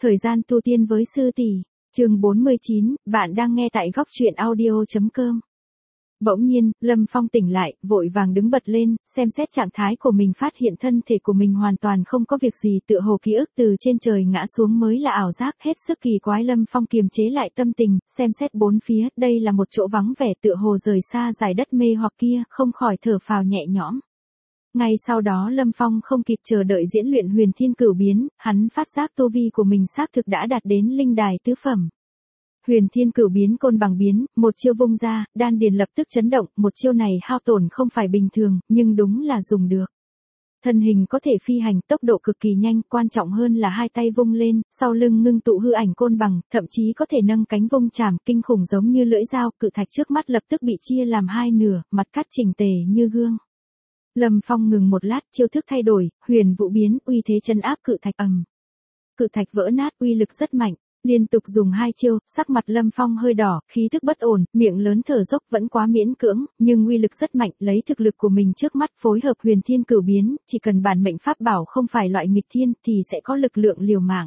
Thời gian tu tiên với sư tỷ, chương 49, bạn đang nghe tại góc truyện audio.com. Bỗng nhiên, Lâm Phong tỉnh lại, vội vàng đứng bật lên, xem xét trạng thái của mình, phát hiện thân thể của mình hoàn toàn không có việc gì, tựa hồ ký ức từ trên trời ngã xuống mới là ảo giác, hết sức kỳ quái. Lâm Phong kiềm chế lại tâm tình, xem xét bốn phía, đây là một chỗ vắng vẻ, tựa hồ rời xa dải đất mê hoặc kia, không khỏi thở phào nhẹ nhõm. Ngay sau đó Lâm Phong không kịp chờ đợi diễn luyện huyền thiên cửu biến, hắn phát giác tu vi của mình xác thực đã đạt đến linh đài tứ phẩm. Huyền thiên cửu biến côn bằng biến, một chiêu vung ra, đan điền lập tức chấn động, một chiêu này hao tổn không phải bình thường, nhưng đúng là dùng được. Thân hình có thể phi hành, tốc độ cực kỳ nhanh, quan trọng hơn là hai tay vung lên, sau lưng ngưng tụ hư ảnh côn bằng, thậm chí có thể nâng cánh vung chảm, kinh khủng giống như lưỡi dao, cự thạch trước mắt lập tức bị chia làm hai nửa, mặt cắt chỉnh tề như gương. Lâm Phong ngừng một lát, chiêu thức thay đổi, huyền vũ biến, uy thế chân áp cự thạch ầm. Cự thạch vỡ nát, uy lực rất mạnh, liên tục dùng hai chiêu, sắc mặt Lâm Phong hơi đỏ, khí thức bất ổn, miệng lớn thở dốc, vẫn quá miễn cưỡng, nhưng uy lực rất mạnh, lấy thực lực của mình trước mắt phối hợp huyền thiên cửu biến, chỉ cần bản mệnh pháp bảo không phải loại nghịch thiên thì sẽ có lực lượng liều mạng.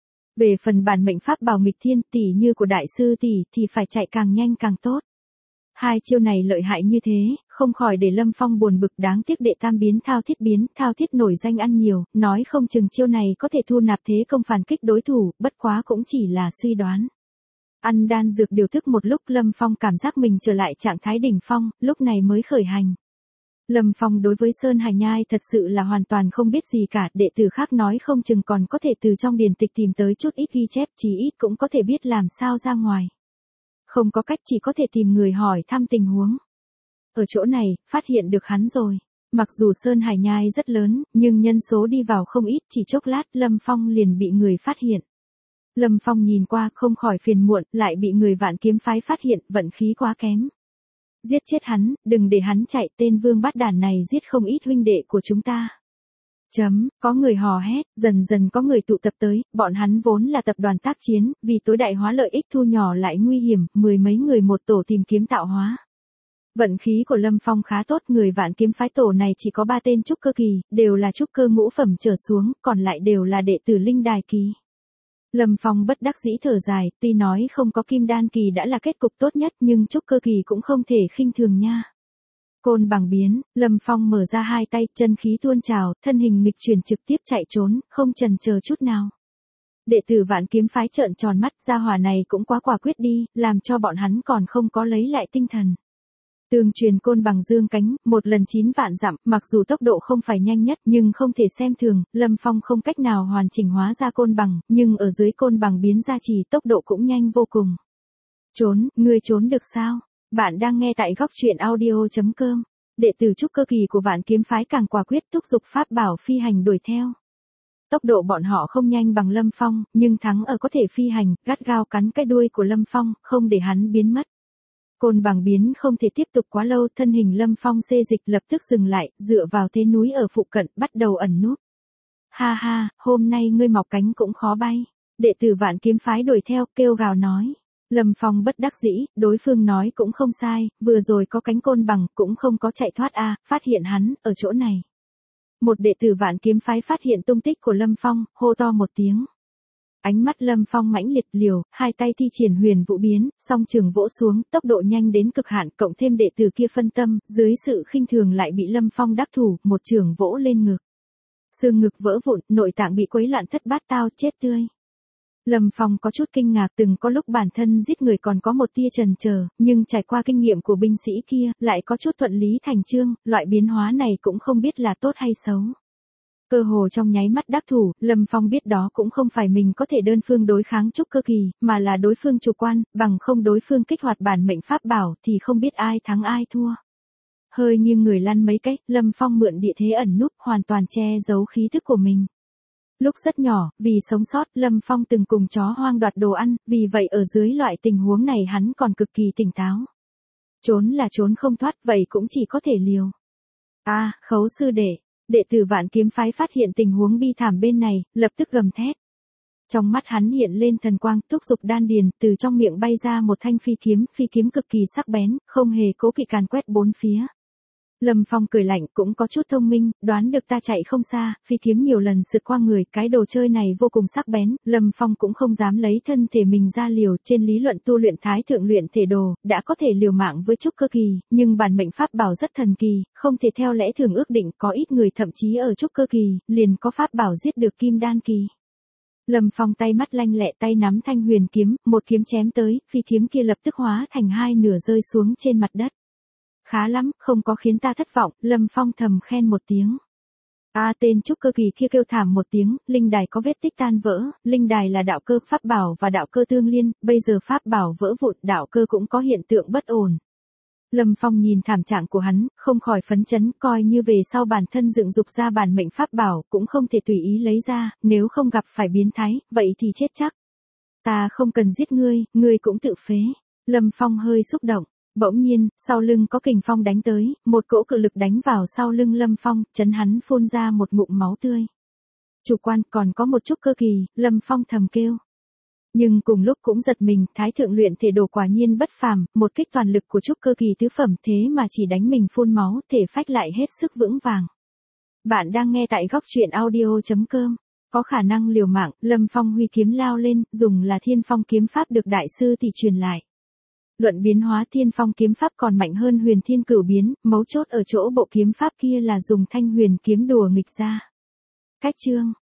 Về phần bản mệnh pháp bảo nghịch thiên tỷ như của đại sư tỷ thì phải chạy càng nhanh càng tốt. Hai chiêu này lợi hại như thế, không khỏi để Lâm Phong buồn bực, đáng tiếc đệ tam biến, thao thiết nổi danh ăn nhiều, nói không chừng chiêu này có thể thu nạp thế công phản kích đối thủ, bất quá cũng chỉ là suy đoán. Ăn đan dược điều thức một lúc, Lâm Phong cảm giác mình trở lại trạng thái đỉnh phong, lúc này mới khởi hành. Lâm Phong đối với Sơn Hải Nhai thật sự là hoàn toàn không biết gì cả, đệ tử khác nói không chừng còn có thể từ trong điển tịch tìm tới chút ít ghi chép, chí ít cũng có thể biết làm sao ra ngoài. Không có cách, chỉ có thể tìm người hỏi thăm tình huống. Ở chỗ này, phát hiện được hắn rồi. Mặc dù Sơn Hải Nhai rất lớn, nhưng nhân số đi vào không ít, chỉ chốc lát Lâm Phong liền bị người phát hiện. Lâm Phong nhìn qua không khỏi phiền muộn, lại bị người Vạn Kiếm phái phát hiện, vận khí quá kém. Giết chết hắn, đừng để hắn chạy, tên vương bát đản này giết không ít huynh đệ của chúng ta. Có người hò hét, dần dần có người tụ tập tới, bọn hắn vốn là tập đoàn tác chiến, vì tối đại hóa lợi ích thu nhỏ lại nguy hiểm, mười mấy người một tổ tìm kiếm tạo hóa. Vận khí của Lâm Phong khá tốt, người Vạn Kiếm phái tổ này chỉ có 3 tên trúc cơ kỳ, đều là trúc cơ ngũ phẩm trở xuống, còn lại đều là đệ tử linh đài kỳ. Lâm Phong bất đắc dĩ thở dài, tuy nói không có kim đan kỳ đã là kết cục tốt nhất, nhưng trúc cơ kỳ cũng không thể khinh thường nha. Côn bằng biến, Lâm Phong mở ra hai tay, chân khí tuôn trào, thân hình nghịch chuyển trực tiếp chạy trốn, không chần chờ chút nào. Đệ tử Vạn Kiếm phái trợn tròn mắt, gia hỏa này cũng quá quả quyết đi, làm cho bọn hắn còn không có lấy lại tinh thần. Tương truyền côn bằng dương cánh, một lần 9 vạn dặm, mặc dù tốc độ không phải nhanh nhất nhưng không thể xem thường, Lâm Phong không cách nào hoàn chỉnh hóa ra côn bằng, nhưng ở dưới côn bằng biến gia trì tốc độ cũng nhanh vô cùng. Ngươi trốn được sao? Bạn đang nghe tại góc truyện audio.com. Đệ tử trúc cơ kỳ của Vạn Kiếm phái càng quả quyết, thúc giục pháp bảo phi hành đuổi theo. Tốc độ bọn họ không nhanh bằng Lâm Phong, nhưng thắng ở có thể phi hành, gắt gao cắn cái đuôi của Lâm Phong, không để hắn biến mất. Côn bằng biến không thể tiếp tục quá lâu, thân hình Lâm Phong xê dịch lập tức dừng lại, dựa vào thế núi ở phụ cận, bắt đầu ẩn núp. Ha ha, hôm nay ngươi mọc cánh cũng khó bay. Đệ tử Vạn Kiếm phái đuổi theo, kêu gào nói. Lâm Phong bất đắc dĩ, đối phương nói cũng không sai, vừa rồi có cánh côn bằng, cũng không có chạy thoát phát hiện hắn, ở chỗ này. Một đệ tử Vạn Kiếm phái phát hiện tung tích của Lâm Phong, hô to một tiếng. Ánh mắt Lâm Phong mãnh liệt liều, hai tay thi triển huyền vũ biến, song trường vỗ xuống, tốc độ nhanh đến cực hạn, cộng thêm đệ tử kia phân tâm, dưới sự khinh thường lại bị Lâm Phong đắc thủ, một trường vỗ lên ngực. Xương ngực vỡ vụn, nội tạng bị quấy loạn thất bát tao, chết tươi. Lâm Phong có chút kinh ngạc, từng có lúc bản thân giết người còn có một tia chần chờ, nhưng trải qua kinh nghiệm của binh sĩ kia, lại có chút thuận lý thành chương, loại biến hóa này cũng không biết là tốt hay xấu. Cơ hồ trong nháy mắt đắc thủ, Lâm Phong biết đó cũng không phải mình có thể đơn phương đối kháng trúc cơ kỳ, mà là đối phương chủ quan, bằng không đối phương kích hoạt bản mệnh pháp bảo thì không biết ai thắng ai thua. Hơi nghiêng người lăn mấy cách, Lâm Phong mượn địa thế ẩn núp, hoàn toàn che giấu khí thức của mình. Lúc rất nhỏ, vì sống sót, Lâm Phong từng cùng chó hoang đoạt đồ ăn, vì vậy ở dưới loại tình huống này hắn còn cực kỳ tỉnh táo. Trốn là trốn không thoát, vậy cũng chỉ có thể liều. Khấu sư đệ tử Vạn Kiếm phái phát hiện tình huống bi thảm bên này, lập tức gầm thét. Trong mắt hắn hiện lên thần quang, thúc giục đan điền, từ trong miệng bay ra một thanh phi kiếm cực kỳ sắc bén, không hề cố kỵ càn quét bốn phía. Lâm Phong cười lạnh, cũng có chút thông minh, đoán được ta chạy không xa, phi kiếm nhiều lần sượt qua người, cái đồ chơi này vô cùng sắc bén, Lâm Phong cũng không dám lấy thân thể mình ra liều, trên lý luận tu luyện thái thượng luyện thể đồ, đã có thể liều mạng với trúc cơ kỳ, nhưng bản mệnh pháp bảo rất thần kỳ, không thể theo lẽ thường ước định, có ít người thậm chí ở trúc cơ kỳ, liền có pháp bảo giết được kim đan kỳ. Lâm Phong tay mắt lanh lẹ, tay nắm thanh huyền kiếm, một kiếm chém tới, phi kiếm kia lập tức hóa thành hai nửa rơi xuống trên mặt đất. Khá lắm, không có khiến ta thất vọng, Lâm Phong thầm khen một tiếng. Tên trúc cơ kỳ kia kêu thảm một tiếng, linh đài có vết tích tan vỡ, linh đài là đạo cơ pháp bảo và đạo cơ tương liên, bây giờ pháp bảo vỡ vụn, đạo cơ cũng có hiện tượng bất ổn. Lâm Phong nhìn thảm trạng của hắn, không khỏi phấn chấn, coi như về sau bản thân dựng dục ra bản mệnh pháp bảo, cũng không thể tùy ý lấy ra, nếu không gặp phải biến thái, vậy thì chết chắc. Ta không cần giết ngươi cũng tự phế. Lâm Phong hơi xúc động. Bỗng nhiên, sau lưng có kình phong đánh tới, một cỗ cự lực đánh vào sau lưng Lâm Phong, chấn hắn phun ra một ngụm máu tươi. Chủ quan, còn có một chút cơ kỳ, Lâm Phong thầm kêu. Nhưng cùng lúc cũng giật mình, thái thượng luyện thể đồ quả nhiên bất phàm, một kích toàn lực của trúc cơ kỳ tứ phẩm thế mà chỉ đánh mình phun máu, thể phách lại hết sức vững vàng. Bạn đang nghe tại góc truyện audio.com. Có khả năng liều mạng, Lâm Phong huy kiếm lao lên, dùng là Thiên Phong kiếm pháp được đại sư thì truyền lại. Luận biến hóa Thiên Phong kiếm pháp còn mạnh hơn Huyền Thiên Cửu biến, mấu chốt ở chỗ bộ kiếm pháp kia là dùng thanh huyền kiếm đùa nghịch ra. Cách chương